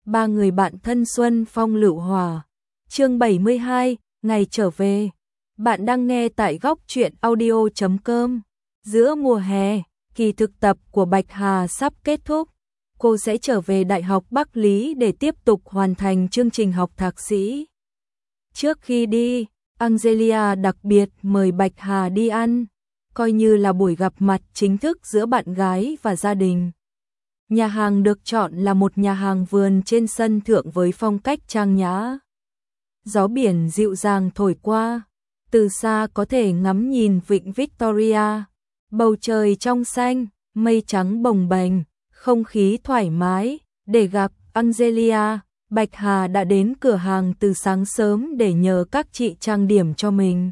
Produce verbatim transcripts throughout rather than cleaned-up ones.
Ba người bạn thân Xuân Phong Lựu Hòa. Chương bảy mươi hai, ngày trở về. Bạn đang nghe tại góc truyện audio chấm com. Giữa mùa hè, kỳ thực tập của Bạch Hà sắp kết thúc. Cô sẽ trở về Đại học Bắc Lý để tiếp tục hoàn thành chương trình học thạc sĩ. Trước khi đi, Angelia đặc biệt mời Bạch Hà đi ăn, coi như là buổi gặp mặt chính thức giữa bạn gái và gia đình. Nhà hàng được chọn là một nhà hàng vườn trên sân thượng với phong cách trang nhã. Gió biển dịu dàng thổi qua, từ xa có thể ngắm nhìn vịnh Victoria, bầu trời trong xanh, mây trắng bồng bềnh, không khí thoải mái. Để gặp Angelia, Bạch Hà đã đến cửa hàng từ sáng sớm để nhờ các chị trang điểm cho mình.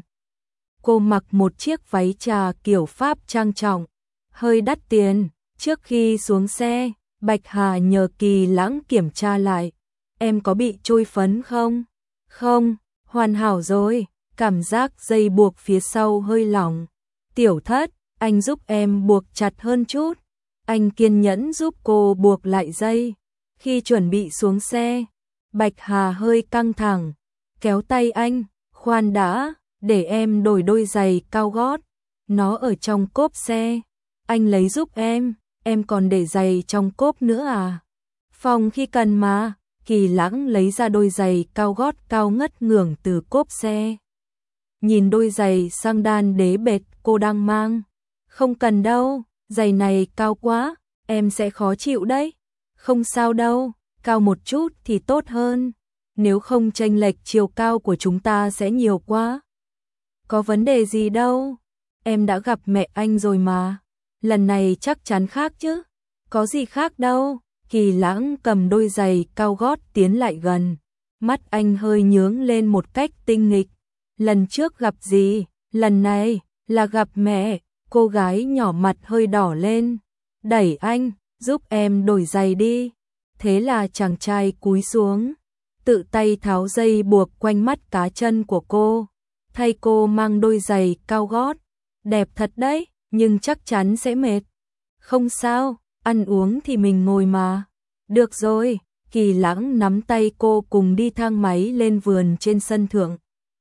Cô mặc một chiếc váy trà kiểu Pháp trang trọng, hơi đắt tiền. Trước khi xuống xe, Bạch Hà nhờ Kỳ Lãng kiểm tra lại. Em có bị trôi phấn không? Không, hoàn hảo rồi. Cảm giác dây buộc phía sau hơi lỏng. Tiểu Thất, anh giúp em buộc chặt hơn chút. Anh kiên nhẫn giúp cô buộc lại dây. Khi chuẩn bị xuống xe, Bạch Hà hơi căng thẳng, kéo tay anh. Khoan đã, để em đổi đôi giày cao gót. Nó ở trong cốp xe. Anh lấy giúp em. Em còn để giày trong cốp nữa à? Phòng khi cần mà. Kỳ Lãng lấy ra đôi giày cao gót cao ngất ngưởng từ cốp xe. Nhìn đôi giày sang đan đế bệt cô đang mang. Không cần đâu, giày này cao quá, em sẽ khó chịu đấy. Không sao đâu, cao một chút thì tốt hơn. Nếu không chênh lệch chiều cao của chúng ta sẽ nhiều quá. Có vấn đề gì đâu, em đã gặp mẹ anh rồi mà. Lần này chắc chắn khác chứ. Có gì khác đâu. Kỳ Lãng cầm đôi giày cao gót tiến lại gần. Mắt anh hơi nhướng lên một cách tinh nghịch. Lần trước gặp gì? Lần này là gặp mẹ. Cô gái nhỏ mặt hơi đỏ lên. Đẩy anh, giúp em đổi giày đi. Thế là chàng trai cúi xuống, tự tay tháo dây buộc quanh mắt cá chân của cô. Thay cô mang đôi giày cao gót. Đẹp thật đấy, nhưng chắc chắn sẽ mệt. Không sao, ăn uống thì mình ngồi mà. Được rồi, Kỳ Lãng nắm tay cô cùng đi thang máy lên vườn trên sân thượng.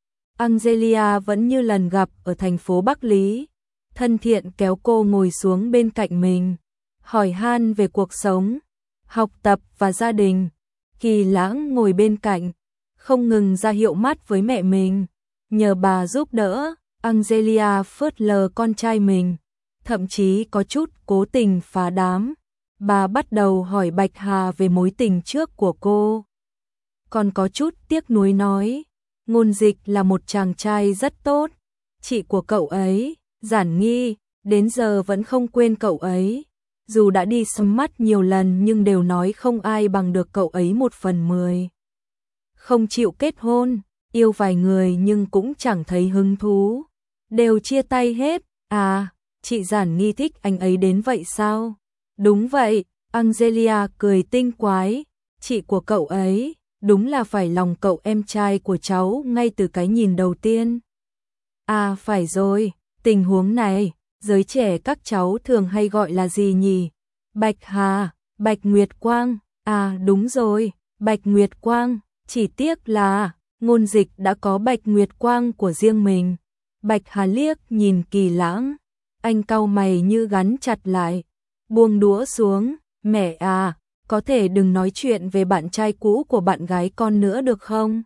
Angelia vẫn như lần gặp ở thành phố Bắc Lý, thân thiện kéo cô ngồi xuống bên cạnh mình, hỏi han về cuộc sống, học tập và gia đình. Kỳ Lãng ngồi bên cạnh, không ngừng ra hiệu mắt với mẹ mình, nhờ bà giúp đỡ. Angelia phớt lờ con trai mình, thậm chí có chút cố tình phá đám. Bà bắt đầu hỏi Bạch Hà về mối tình trước của cô. Còn có chút tiếc nuối nói, Ngôn Dịch là một chàng trai rất tốt. Chị của cậu ấy, Giản Nghi, đến giờ vẫn không quên cậu ấy. Dù đã đi sắm mắt nhiều lần nhưng đều nói không ai bằng được cậu ấy một phần mười. Không chịu kết hôn, yêu vài người nhưng cũng chẳng thấy hứng thú. Đều chia tay hết. À, chị Giản Nghi thích anh ấy đến vậy sao? Đúng vậy, Angelia cười tinh quái. Chị của cậu ấy, đúng là phải lòng cậu em trai của cháu ngay từ cái nhìn đầu tiên. À phải rồi, tình huống này, giới trẻ các cháu thường hay gọi là gì nhỉ? Bạch Hà, Bạch Nguyệt Quang. À đúng rồi, Bạch Nguyệt Quang. Chỉ tiếc là Ngôn Dịch đã có Bạch Nguyệt Quang của riêng mình. Bạch Hà liếc nhìn Kỳ Lãng, anh cau mày như gắn chặt lại, buông đũa xuống. Mẹ à, có thể đừng nói chuyện về bạn trai cũ của bạn gái con nữa được không?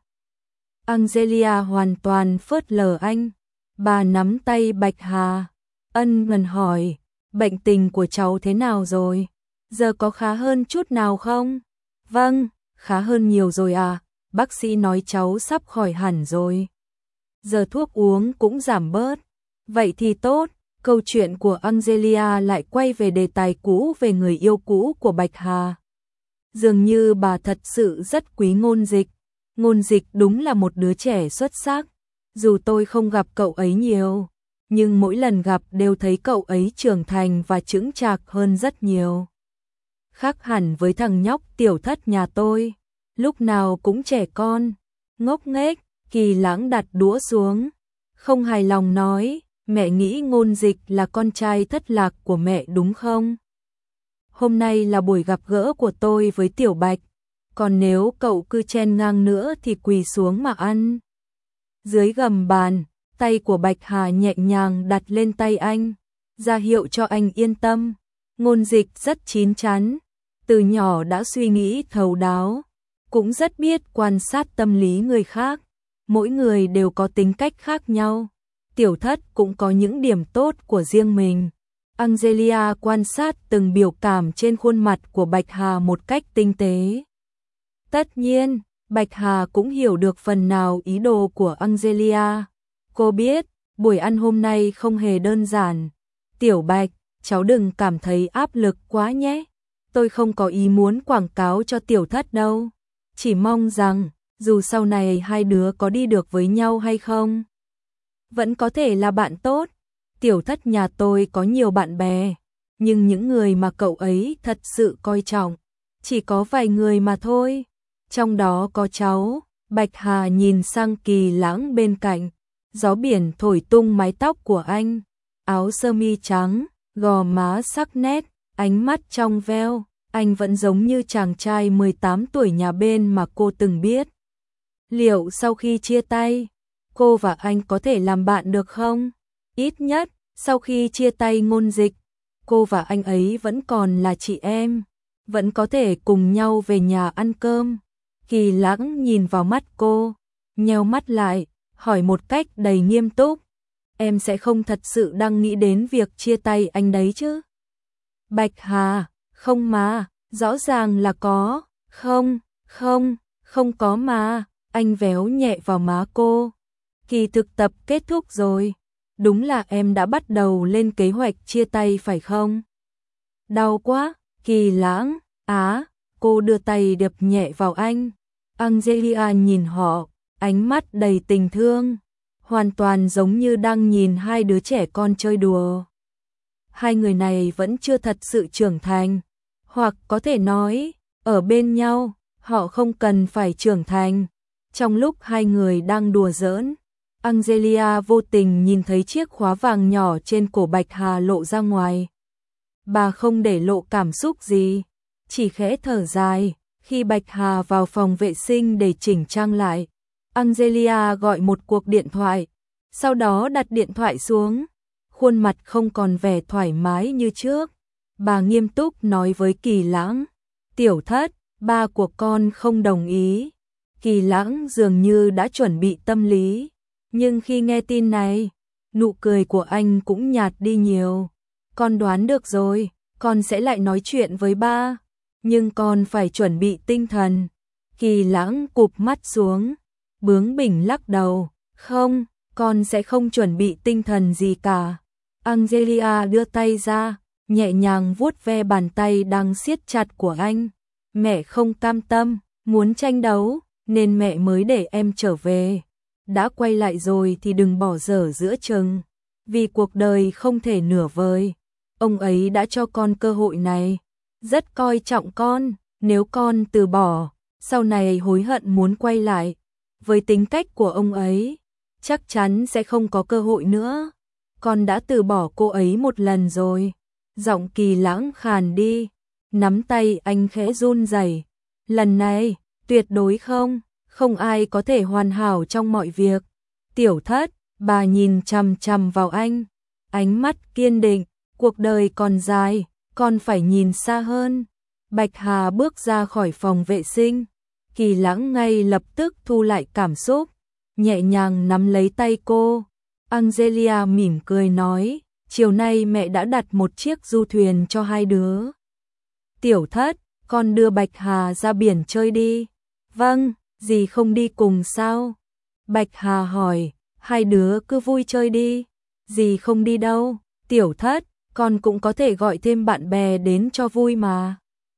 Angelia hoàn toàn phớt lờ anh. Bà nắm tay Bạch Hà, ân cần hỏi, bệnh tình của cháu thế nào rồi? Giờ có khá hơn chút nào không? Vâng, khá hơn nhiều rồi à, bác sĩ nói cháu sắp khỏi hẳn rồi. Giờ thuốc uống cũng giảm bớt. Vậy thì tốt. Câu chuyện của Angelia lại quay về đề tài cũ về người yêu cũ của Bạch Hà. Dường như bà thật sự rất quý Ngôn Dịch. Ngôn Dịch đúng là một đứa trẻ xuất sắc. Dù tôi không gặp cậu ấy nhiều, nhưng mỗi lần gặp đều thấy cậu ấy trưởng thành và chững chạc hơn rất nhiều. Khác hẳn với thằng nhóc Tiểu Thất nhà tôi, lúc nào cũng trẻ con, ngốc nghếch. Kỳ Lãng đặt đũa xuống, không hài lòng nói, mẹ nghĩ Ngôn Dịch là con trai thất lạc của mẹ đúng không? Hôm nay là buổi gặp gỡ của tôi với Tiểu Bạch, còn nếu cậu cứ chen ngang nữa thì quỳ xuống mà ăn. Dưới gầm bàn, tay của Bạch Hà nhẹ nhàng đặt lên tay anh, ra hiệu cho anh yên tâm. Ngôn Dịch rất chín chắn, từ nhỏ đã suy nghĩ thấu đáo, cũng rất biết quan sát tâm lý người khác. Mỗi người đều có tính cách khác nhau, Tiểu Thất cũng có những điểm tốt của riêng mình. Angelia quan sát từng biểu cảm trên khuôn mặt của Bạch Hà một cách tinh tế. Tất nhiên, Bạch Hà cũng hiểu được phần nào ý đồ của Angelia. Cô biết, buổi ăn hôm nay không hề đơn giản. Tiểu Bạch, cháu đừng cảm thấy áp lực quá nhé. Tôi không có ý muốn quảng cáo cho Tiểu Thất đâu. Chỉ mong rằng, dù sau này hai đứa có đi được với nhau hay không, vẫn có thể là bạn tốt. Tiểu Thất nhà tôi có nhiều bạn bè, nhưng những người mà cậu ấy thật sự coi trọng, chỉ có vài người mà thôi. Trong đó có cháu. Bạch Hà nhìn sang Kỳ Lãng bên cạnh. Gió biển thổi tung mái tóc của anh, áo sơ mi trắng, gò má sắc nét, ánh mắt trong veo, anh vẫn giống như chàng trai mười tám tuổi nhà bên mà cô từng biết. Liệu sau khi chia tay, cô và anh có thể làm bạn được không? Ít nhất, sau khi chia tay Ngôn Dịch, cô và anh ấy vẫn còn là chị em, vẫn có thể cùng nhau về nhà ăn cơm. Kỳ Lãng nhìn vào mắt cô, nheo mắt lại, hỏi một cách đầy nghiêm túc. Em sẽ không thật sự đang nghĩ đến việc chia tay anh đấy chứ? Bạch Hà, không mà, rõ ràng là có. Không, không, không có mà. Anh véo nhẹ vào má cô. Kỳ thực tập kết thúc rồi. Đúng là em đã bắt đầu lên kế hoạch chia tay phải không? Đau quá. Kỳ Lãng, á, cô đưa tay đập nhẹ vào anh. Angelia nhìn họ, ánh mắt đầy tình thương, hoàn toàn giống như đang nhìn hai đứa trẻ con chơi đùa. Hai người này vẫn chưa thật sự trưởng thành, hoặc có thể nói, ở bên nhau, họ không cần phải trưởng thành. Trong lúc hai người đang đùa giỡn, Angelia vô tình nhìn thấy chiếc khóa vàng nhỏ trên cổ Bạch Hà lộ ra ngoài. Bà không để lộ cảm xúc gì, chỉ khẽ thở dài. Khi Bạch Hà vào phòng vệ sinh để chỉnh trang lại, Angelia gọi một cuộc điện thoại, sau đó đặt điện thoại xuống. Khuôn mặt không còn vẻ thoải mái như trước. Bà nghiêm túc nói với Kỳ Lãng, Tiểu Thất, ba của con không đồng ý. Kỳ Lãng dường như đã chuẩn bị tâm lý, nhưng khi nghe tin này, nụ cười của anh cũng nhạt đi nhiều. Con đoán được rồi, con sẽ lại nói chuyện với ba. Nhưng con phải chuẩn bị tinh thần. Kỳ Lãng cụp mắt xuống, bướng bỉnh lắc đầu. Không, con sẽ không chuẩn bị tinh thần gì cả. Angelia đưa tay ra, nhẹ nhàng vuốt ve bàn tay đang siết chặt của anh. Mẹ không cam tâm, muốn tranh đấu, nên mẹ mới để em trở về. Đã quay lại rồi thì đừng bỏ dở giữa chừng. Vì cuộc đời không thể nửa vời. Ông ấy đã cho con cơ hội này. Rất coi trọng con, nếu con từ bỏ, sau này hối hận muốn quay lại. Với tính cách của ông ấy, chắc chắn sẽ không có cơ hội nữa. Con đã từ bỏ cô ấy một lần rồi. Giọng Kỳ Lãng khàn đi, nắm tay anh khẽ run rẩy. Lần này, tuyệt đối không, không ai có thể hoàn hảo trong mọi việc. Tiểu Thất, bà nhìn chằm chằm vào anh, ánh mắt kiên định, cuộc đời còn dài. Con phải nhìn xa hơn. Bạch Hà bước ra khỏi phòng vệ sinh. Kỳ Lãng ngay lập tức thu lại cảm xúc, nhẹ nhàng nắm lấy tay cô. Angelia mỉm cười nói, chiều nay mẹ đã đặt một chiếc du thuyền cho hai đứa. Tiểu Thất, con đưa Bạch Hà ra biển chơi đi. Vâng, dì không đi cùng sao? Bạch Hà hỏi, hai đứa cứ vui chơi đi. Dì không đi đâu. Tiểu Thất, con cũng có thể gọi thêm bạn bè đến cho vui mà.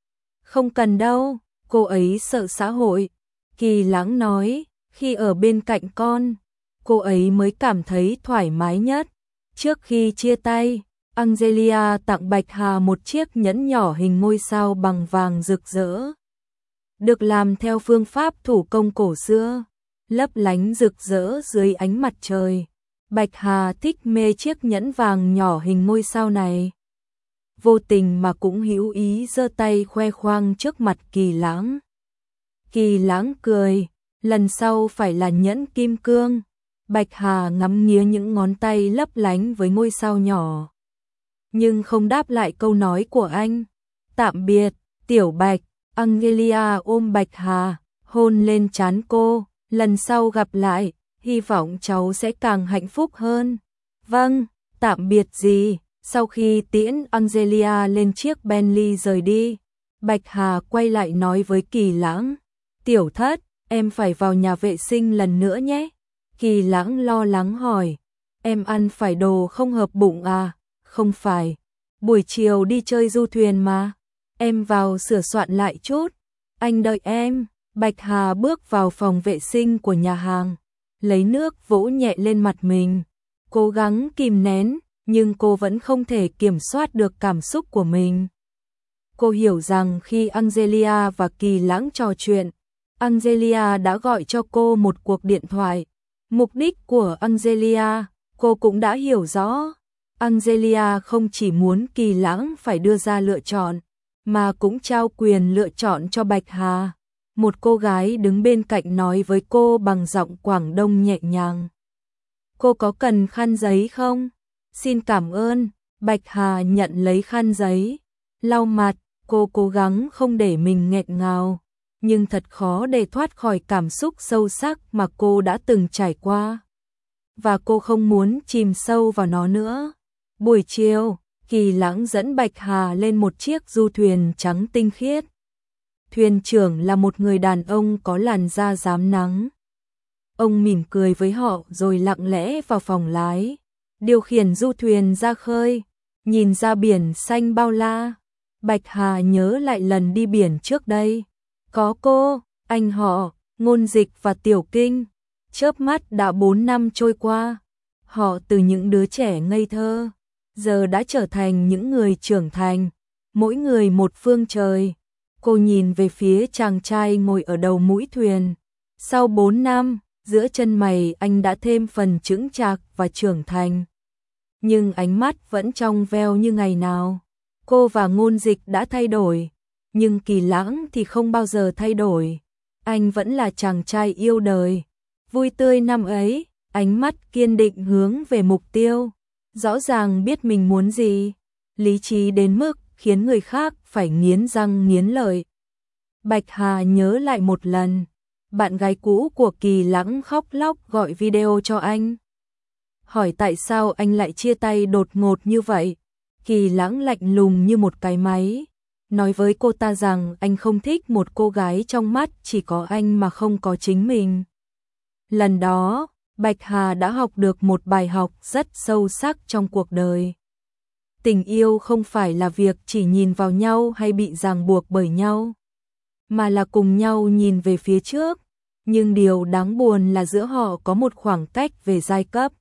Không cần đâu, cô ấy sợ xã hội. Kỳ Lãng nói, khi ở bên cạnh con, cô ấy mới cảm thấy thoải mái nhất. Trước khi chia tay, Angelia tặng Bạch Hà một chiếc nhẫn nhỏ hình ngôi sao bằng vàng rực rỡ. Được làm theo phương pháp thủ công cổ xưa, lấp lánh rực rỡ dưới ánh mặt trời. Bạch Hà thích mê chiếc nhẫn vàng nhỏ hình ngôi sao này. Vô tình mà cũng hữu ý giơ tay khoe khoang trước mặt Kỳ Lãng. Kỳ Lãng cười, lần sau phải là nhẫn kim cương. Bạch Hà ngắm nghía những ngón tay lấp lánh với ngôi sao nhỏ, nhưng không đáp lại câu nói của anh. Tạm biệt, Tiểu Bạch. Angelia ôm Bạch Hà, hôn lên trán cô, lần sau gặp lại, hy vọng cháu sẽ càng hạnh phúc hơn. Vâng, tạm biệt gì. Sau khi tiễn Angelia lên chiếc Bentley rời đi, Bạch Hà quay lại nói với Kỳ Lãng, Tiểu Thất, em phải vào nhà vệ sinh lần nữa nhé. Kỳ Lãng lo lắng hỏi, em ăn phải đồ không hợp bụng à? Không phải, buổi chiều đi chơi du thuyền mà. Em vào sửa soạn lại chút, anh đợi em. Bạch Hà bước vào phòng vệ sinh của nhà hàng, lấy nước vỗ nhẹ lên mặt mình, cố gắng kìm nén, nhưng cô vẫn không thể kiểm soát được cảm xúc của mình. Cô hiểu rằng khi Angelia và Kỳ Lãng trò chuyện, Angelia đã gọi cho cô một cuộc điện thoại. Mục đích của Angelia, cô cũng đã hiểu rõ. Angelia không chỉ muốn Kỳ Lãng phải đưa ra lựa chọn, mà cũng trao quyền lựa chọn cho Bạch Hà. Một cô gái đứng bên cạnh nói với cô bằng giọng Quảng Đông nhẹ nhàng. Cô có cần khăn giấy không? Xin cảm ơn. Bạch Hà nhận lấy khăn giấy, lau mặt, cô cố gắng không để mình nghẹn ngào, nhưng thật khó để thoát khỏi cảm xúc sâu sắc mà cô đã từng trải qua. Và cô không muốn chìm sâu vào nó nữa. Buổi chiều, Kỳ Lãng dẫn Bạch Hà lên một chiếc du thuyền trắng tinh khiết. Thuyền trưởng là một người đàn ông có làn da rám nắng. Ông mỉm cười với họ rồi lặng lẽ vào phòng lái, điều khiển du thuyền ra khơi, nhìn ra biển xanh bao la. Bạch Hà nhớ lại lần đi biển trước đây. Có cô, anh họ, Ngôn Dịch và Tiểu Kinh. Chớp mắt đã bốn năm trôi qua. Họ từ những đứa trẻ ngây thơ, giờ đã trở thành những người trưởng thành, mỗi người một phương trời. Cô nhìn về phía chàng trai ngồi ở đầu mũi thuyền. Sau bốn năm, giữa chân mày anh đã thêm phần chững chạc và trưởng thành. Nhưng ánh mắt vẫn trong veo như ngày nào. Cô và Ngôn Dịch đã thay đổi, nhưng Kỳ Lãng thì không bao giờ thay đổi. Anh vẫn là chàng trai yêu đời, vui tươi năm ấy, ánh mắt kiên định hướng về mục tiêu, rõ ràng biết mình muốn gì, lý trí đến mức khiến người khác phải nghiến răng nghiến lợi. Bạch Hà nhớ lại một lần, bạn gái cũ của Kỳ Lãng khóc lóc gọi video cho anh, hỏi tại sao anh lại chia tay đột ngột như vậy. Kỳ Lãng lạnh lùng như một cái máy, nói với cô ta rằng anh không thích một cô gái trong mắt chỉ có anh mà không có chính mình. Lần đó, Bạch Hà đã học được một bài học rất sâu sắc trong cuộc đời. Tình yêu không phải là việc chỉ nhìn vào nhau hay bị ràng buộc bởi nhau, mà là cùng nhau nhìn về phía trước. Nhưng điều đáng buồn là giữa họ có một khoảng cách về giai cấp,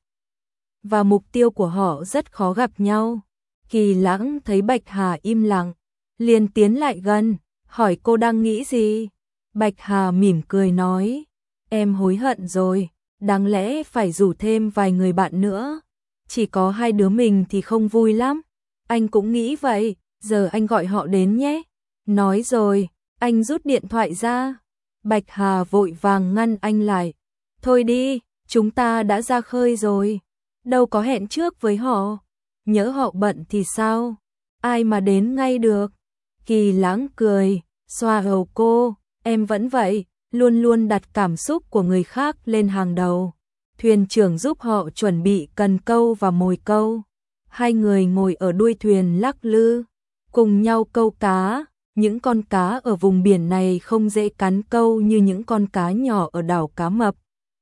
và mục tiêu của họ rất khó gặp nhau. Kỳ Lãng thấy Bạch Hà im lặng, liền tiến lại gần, hỏi cô đang nghĩ gì. Bạch Hà mỉm cười nói, em hối hận rồi, đáng lẽ phải rủ thêm vài người bạn nữa. Chỉ có hai đứa mình thì không vui lắm. Anh cũng nghĩ vậy, giờ anh gọi họ đến nhé. Nói rồi, anh rút điện thoại ra. Bạch Hà vội vàng ngăn anh lại. Thôi đi, chúng ta đã ra khơi rồi, đâu có hẹn trước với họ. Nhỡ họ bận thì sao? Ai mà đến ngay được. Kỳ Lãng cười, xoa đầu cô, em vẫn vậy, luôn luôn đặt cảm xúc của người khác lên hàng đầu. Thuyền trưởng giúp họ chuẩn bị cần câu và mồi câu. Hai người ngồi ở đuôi thuyền lắc lư, cùng nhau câu cá. Những con cá ở vùng biển này không dễ cắn câu như những con cá nhỏ ở đảo Cá Mập.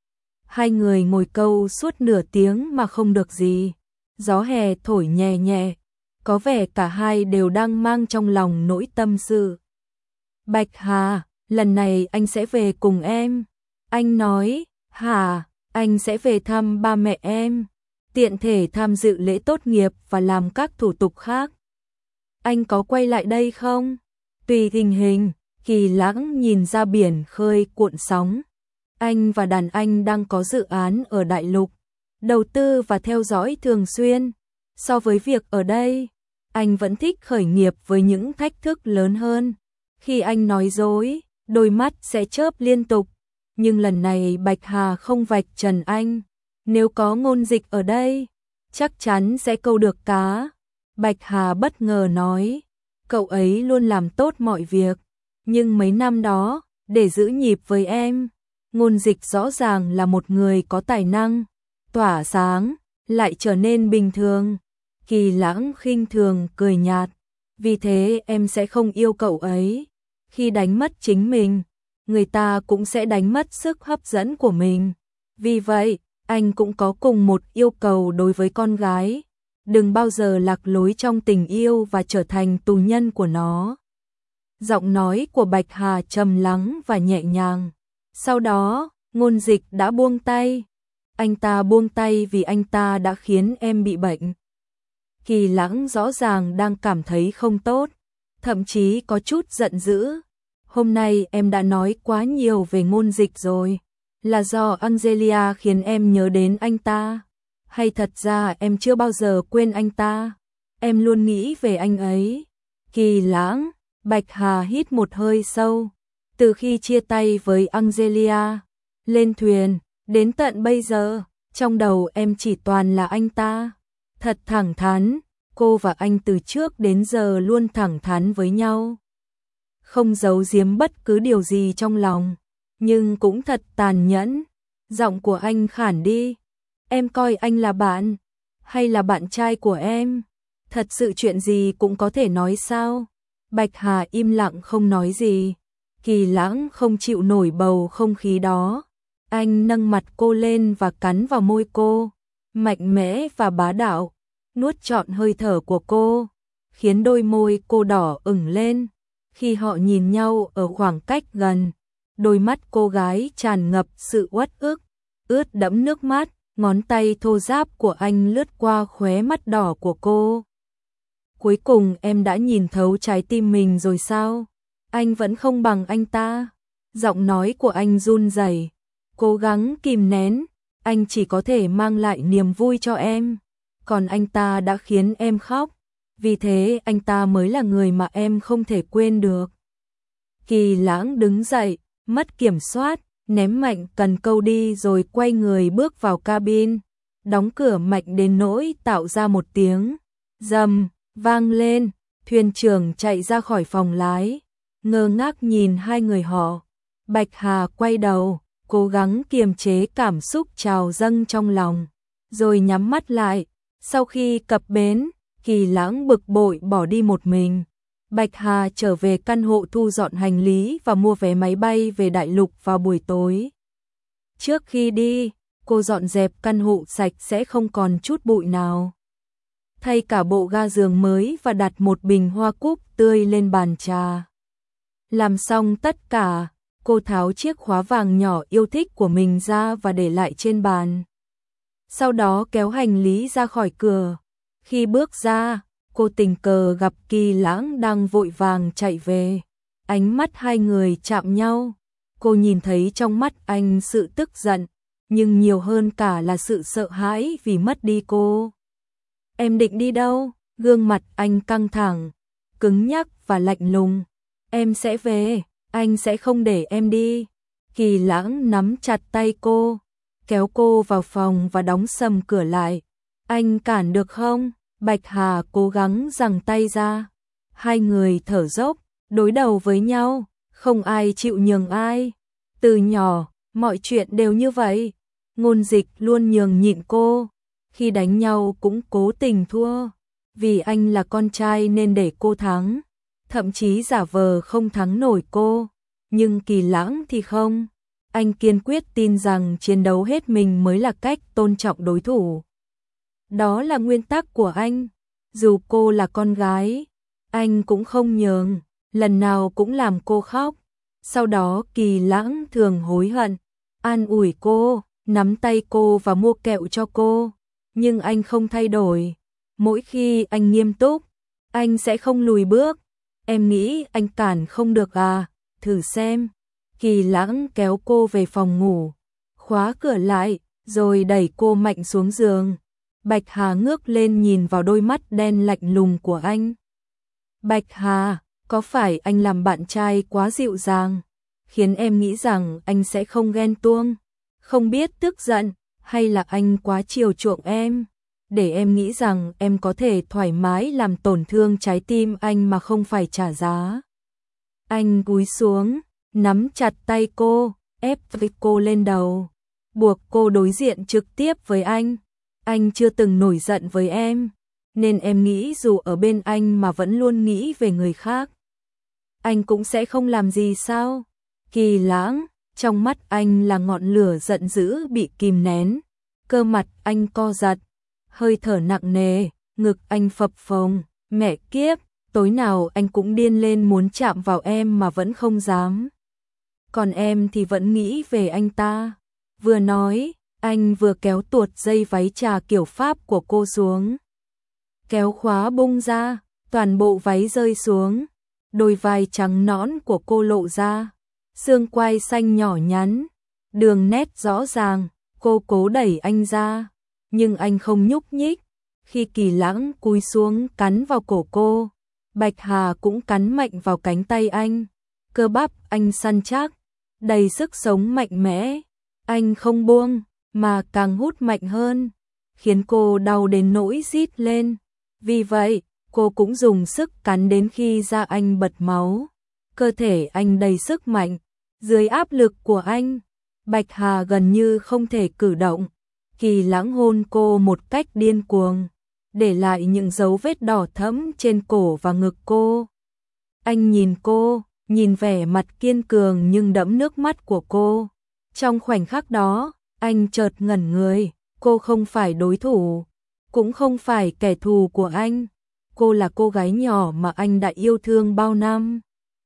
Hai người ngồi câu suốt nửa tiếng mà không được gì. Gió hè thổi nhẹ nhẹ, có vẻ cả hai đều đang mang trong lòng nỗi tâm sự. Bạch Hà, lần này anh sẽ về cùng em. Anh nói, hả, anh sẽ về thăm ba mẹ em, tiện thể tham dự lễ tốt nghiệp và làm các thủ tục khác. Anh có quay lại đây không? Tùy tình hình. Kỳ Lãng nhìn ra biển khơi cuộn sóng. Anh và đàn anh đang có dự án ở đại lục, đầu tư và theo dõi thường xuyên. So với việc ở đây, anh vẫn thích khởi nghiệp với những thách thức lớn hơn. Khi anh nói dối, đôi mắt sẽ chớp liên tục. Nhưng lần này Bạch Hà không vạch trần anh. Nếu có Ngôn Dịch ở đây, chắc chắn sẽ câu được cá. Bạch Hà bất ngờ nói, cậu ấy luôn làm tốt mọi việc. Nhưng mấy năm đó, để giữ nhịp với em, Ngôn Dịch rõ ràng là một người có tài năng, tỏa sáng, lại trở nên bình thường. Kỳ Lãng khinh thường cười nhạt, vì thế em sẽ không yêu cậu ấy. Khi đánh mất chính mình, người ta cũng sẽ đánh mất sức hấp dẫn của mình. Vì vậy, anh cũng có cùng một yêu cầu đối với con gái. Đừng bao giờ lạc lối trong tình yêu và trở thành tù nhân của nó. Giọng nói của Bạch Hà trầm lắng và nhẹ nhàng. Sau đó, Ngôn Dịch đã buông tay. Anh ta buông tay vì anh ta đã khiến em bị bệnh. Kỳ Lãng rõ ràng đang cảm thấy không tốt, thậm chí có chút giận dữ. Hôm nay em đã nói quá nhiều về Ngôn Dịch rồi. Là do Angelia khiến em nhớ đến anh ta? Hay thật ra em chưa bao giờ quên anh ta? Em luôn nghĩ về anh ấy. Kỳ Lãng, Bạch Hà hít một hơi sâu. Từ khi chia tay với Angelia, lên thuyền, đến tận bây giờ, trong đầu em chỉ toàn là anh ta. Thật thẳng thắn, cô và anh từ trước đến giờ luôn thẳng thắn với nhau. Không giấu giếm bất cứ điều gì trong lòng, nhưng cũng thật tàn nhẫn. Giọng của anh khản đi. Em coi anh là bạn, hay là bạn trai của em? Thật sự chuyện gì cũng có thể nói sao? Bạch Hà im lặng không nói gì. Kỳ Lãng không chịu nổi bầu không khí đó. Anh nâng mặt cô lên và cắn vào môi cô, mạnh mẽ và bá đạo, nuốt trọn hơi thở của cô, khiến đôi môi cô đỏ ửng lên. Khi họ nhìn nhau ở khoảng cách gần, đôi mắt cô gái tràn ngập sự uất ức, ướt đẫm nước mắt, ngón tay thô ráp của anh lướt qua khóe mắt đỏ của cô. Cuối cùng em đã nhìn thấu trái tim mình rồi sao? Anh vẫn không bằng anh ta. Giọng nói của anh run rẩy, cố gắng kìm nén. Anh chỉ có thể mang lại niềm vui cho em, còn anh ta đã khiến em khóc. Vì thế anh ta mới là người mà em không thể quên được. Kỳ Lãng đứng dậy, mất kiểm soát, ném mạnh cần câu đi rồi quay người bước vào cabin, đóng cửa mạnh đến nỗi tạo ra một tiếng rầm vang lên. Thuyền trưởng chạy ra khỏi phòng lái, ngơ ngác nhìn hai người họ. Bạch Hà quay đầu, cố gắng kiềm chế cảm xúc trào dâng trong lòng, rồi nhắm mắt lại. Sau khi cập bến, Kỳ Lãng bực bội bỏ đi một mình. Bạch Hà trở về căn hộ thu dọn hành lý và mua vé máy bay về Đại Lục vào buổi tối. Trước khi đi, cô dọn dẹp căn hộ sạch sẽ không còn chút bụi nào. Thay cả bộ ga giường mới và đặt một bình hoa cúc tươi lên bàn trà. Làm xong tất cả, cô tháo chiếc khóa vàng nhỏ yêu thích của mình ra và để lại trên bàn. Sau đó kéo hành lý ra khỏi cửa. Khi bước ra, cô tình cờ gặp Kỳ Lãng đang vội vàng chạy về. Ánh mắt hai người chạm nhau. Cô nhìn thấy trong mắt anh sự tức giận, nhưng nhiều hơn cả là sự sợ hãi vì mất đi cô. Em định đi đâu? Gương mặt anh căng thẳng, cứng nhắc và lạnh lùng. Em sẽ về, anh sẽ không để em đi. Kỳ Lãng nắm chặt tay cô, kéo cô vào phòng và đóng sầm cửa lại. Anh cản được không? Bạch Hà cố gắng giằng tay ra. Hai người thở dốc, đối đầu với nhau, không ai chịu nhường ai. Từ nhỏ, mọi chuyện đều như vậy. Ngôn Dịch luôn nhường nhịn cô, khi đánh nhau cũng cố tình thua. Vì anh là con trai nên để cô thắng, thậm chí giả vờ không thắng nổi cô. Nhưng Kỳ Lãng thì không. Anh kiên quyết tin rằng chiến đấu hết mình mới là cách tôn trọng đối thủ. Đó là nguyên tắc của anh. Dù cô là con gái, anh cũng không nhường, lần nào cũng làm cô khóc. Sau đó Kỳ Lãng thường hối hận, an ủi cô, nắm tay cô và mua kẹo cho cô. Nhưng anh không thay đổi. Mỗi khi anh nghiêm túc, anh sẽ không lùi bước. Em nghĩ anh cản không được à? Thử xem. Kỳ Lãng kéo cô về phòng ngủ, khóa cửa lại, rồi đẩy cô mạnh xuống giường. Bạch Hà ngước lên nhìn vào đôi mắt đen lạnh lùng của anh. Bạch Hà, có phải anh làm bạn trai quá dịu dàng? khiến em nghĩ rằng anh sẽ không ghen tuông, không biết tức giận, hay là anh quá chiều chuộng em, để em nghĩ rằng em có thể thoải mái làm tổn thương trái tim anh mà không phải trả giá. Anh cúi xuống, nắm chặt tay cô, ép cô lên đầu, buộc cô đối diện trực tiếp với anh. Anh chưa từng nổi giận với em, nên em nghĩ dù ở bên anh mà vẫn luôn nghĩ về người khác, anh cũng sẽ không làm gì sao? Kỳ Lãng, trong mắt anh là ngọn lửa giận dữ bị kìm nén, cơ mặt anh co giật, hơi thở nặng nề, ngực anh phập phồng, mẹ kiếp, tối nào anh cũng điên lên muốn chạm vào em mà vẫn không dám. Còn em thì vẫn nghĩ về anh ta. Vừa nói, anh vừa kéo tuột dây váy trà kiểu Pháp của cô xuống. Kéo khóa bung ra, toàn bộ váy rơi xuống, đôi vai trắng nõn của cô lộ ra, xương quai xanh nhỏ nhắn, đường nét rõ ràng, cô cố đẩy anh ra, nhưng anh không nhúc nhích. Khi Kỳ Lãng cúi xuống cắn vào cổ cô, Bạch Hà cũng cắn mạnh vào cánh tay anh, cơ bắp anh săn chắc, đầy sức sống mạnh mẽ, anh không buông, mà càng hút mạnh hơn, khiến cô đau đến nỗi rít lên. Vì vậy, cô cũng dùng sức cắn đến khi da anh bật máu. Cơ thể anh đầy sức mạnh, dưới áp lực của anh, Bạch Hà gần như không thể cử động. Kỳ Lãng hôn cô một cách điên cuồng, để lại những dấu vết đỏ thẫm trên cổ và ngực cô. Anh nhìn cô, nhìn vẻ mặt kiên cường nhưng đẫm nước mắt của cô. Trong khoảnh khắc đó, anh chợt ngẩn người, cô không phải đối thủ, cũng không phải kẻ thù của anh. Cô là cô gái nhỏ mà anh đã yêu thương bao năm.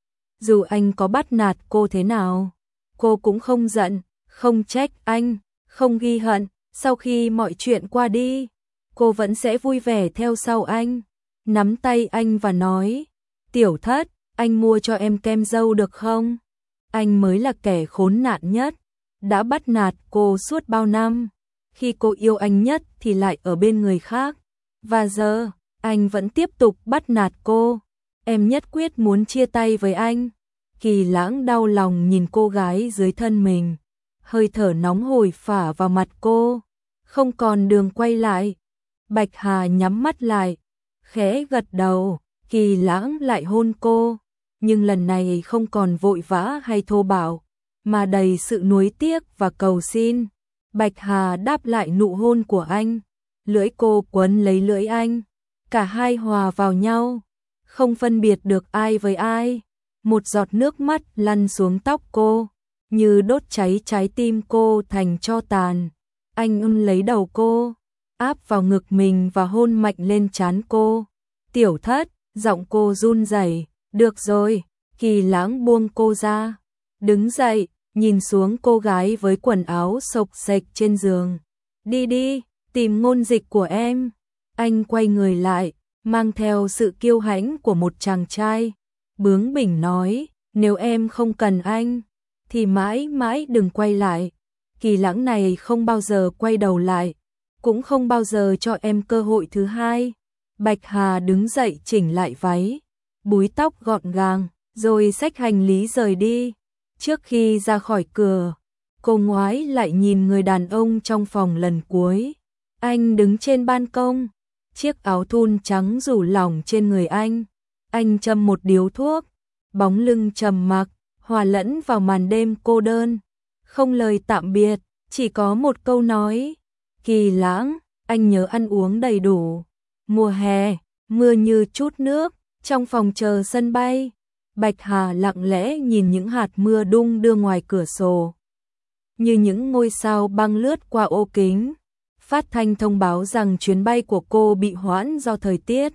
Dù anh có bắt nạt cô thế nào, cô cũng không giận, không trách anh, không ghi hận. Sau khi mọi chuyện qua đi, cô vẫn sẽ vui vẻ theo sau anh, nắm tay anh và nói, Tiểu Thất, anh mua cho em kem dâu được không? Anh mới là kẻ khốn nạn nhất, đã bắt nạt cô suốt bao năm. Khi cô yêu anh nhất thì lại ở bên người khác, và giờ, anh vẫn tiếp tục bắt nạt cô. Em nhất quyết muốn chia tay với anh. Kỳ Lãng đau lòng nhìn cô gái dưới thân mình, hơi thở nóng hổi phả vào mặt cô, không còn đường quay lại. Bạch Hà nhắm mắt lại, khẽ gật đầu, Kỳ Lãng lại hôn cô, nhưng lần này không còn vội vã hay thô bạo, mà đầy sự nuối tiếc và cầu xin. Bạch Hà đáp lại nụ hôn của anh, lưỡi cô quấn lấy lưỡi anh, cả hai hòa vào nhau, không phân biệt được ai với ai. Một giọt nước mắt lăn xuống tóc cô, như đốt cháy trái tim cô thành tro tàn. Anh ôm lấy đầu cô, áp vào ngực mình và hôn mạnh lên trán cô. Tiểu Thất, giọng cô run rẩy. Được rồi. Kỳ Lãng buông cô ra, đứng dậy, nhìn xuống cô gái với quần áo xộc xệch trên giường. Đi đi, tìm Ngôn Dịch của em. Anh quay người lại, mang theo sự kiêu hãnh của một chàng trai, bướng bỉnh nói, nếu em không cần anh, thì mãi mãi đừng quay lại. Kỳ Lãng này không bao giờ quay đầu lại, cũng không bao giờ cho em cơ hội thứ hai. Bạch Hà đứng dậy chỉnh lại váy, búi tóc gọn gàng, rồi xách hành lý rời đi. Trước khi ra khỏi cửa, cô ngoái lại nhìn người đàn ông trong phòng lần cuối. Anh đứng trên ban công, chiếc áo thun trắng rủ lỏng trên người anh. Anh châm một điếu thuốc, bóng lưng trầm mặc, hòa lẫn vào màn đêm cô đơn. Không lời tạm biệt, chỉ có một câu nói, Kỳ Lãng, anh nhớ ăn uống đầy đủ. Mùa hè, mưa như chút nước, trong phòng chờ sân bay, Bạch Hà lặng lẽ nhìn những hạt mưa đung đưa ngoài cửa sổ. Như những ngôi sao băng lướt qua ô kính, phát thanh thông báo rằng chuyến bay của cô bị hoãn do thời tiết.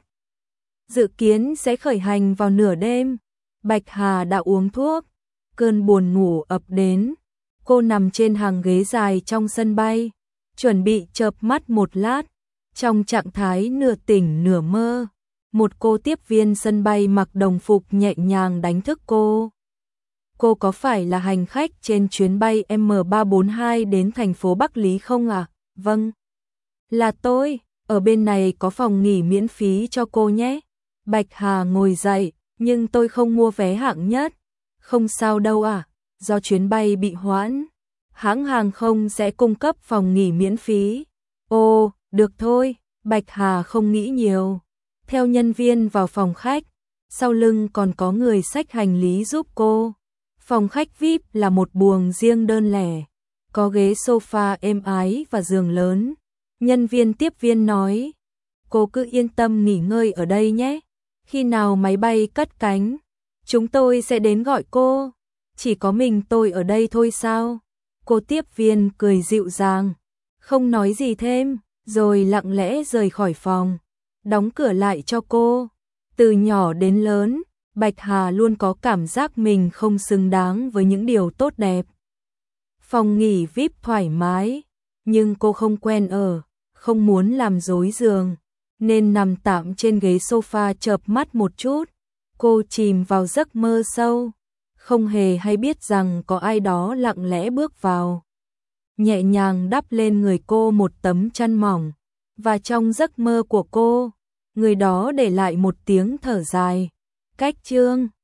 Dự kiến sẽ khởi hành vào nửa đêm. Bạch Hà đã uống thuốc, cơn buồn ngủ ập đến. Cô nằm trên hàng ghế dài trong sân bay, chuẩn bị chợp mắt một lát. Trong trạng thái nửa tỉnh nửa mơ, một cô tiếp viên sân bay mặc đồng phục nhẹ nhàng đánh thức cô. Cô có phải là hành khách trên chuyến bay M ba bốn hai đến thành phố Bắc Lý không ạ? À? Vâng, là tôi, ở bên này có phòng nghỉ miễn phí cho cô nhé. Bạch Hà ngồi dậy, nhưng tôi không mua vé hạng nhất. Không sao đâu à, do chuyến bay bị hoãn, hãng hàng không sẽ cung cấp phòng nghỉ miễn phí. Ồ, được thôi, Bạch Hà không nghĩ nhiều. Theo nhân viên vào phòng khách, sau lưng còn có người xách hành lý giúp cô. Phòng khách vi ai pi là một buồng riêng đơn lẻ, có ghế sofa êm ái và giường lớn. Nhân viên tiếp viên nói, cô cứ yên tâm nghỉ ngơi ở đây nhé. Khi nào máy bay cất cánh, chúng tôi sẽ đến gọi cô. Chỉ có mình tôi ở đây thôi sao? Cô tiếp viên cười dịu dàng, không nói gì thêm, rồi lặng lẽ rời khỏi phòng, đóng cửa lại cho cô. Từ nhỏ đến lớn, Bạch Hà luôn có cảm giác mình không xứng đáng với những điều tốt đẹp. Phòng nghỉ vi ai pi thoải mái, nhưng cô không quen ở, không muốn làm rối giường, nên nằm tạm trên ghế sofa chợp mắt một chút. Cô chìm vào giấc mơ sâu, không hề hay biết rằng có ai đó lặng lẽ bước vào, nhẹ nhàng đắp lên người cô một tấm chăn mỏng, và trong giấc mơ của cô, người đó để lại một tiếng thở dài. Cách chương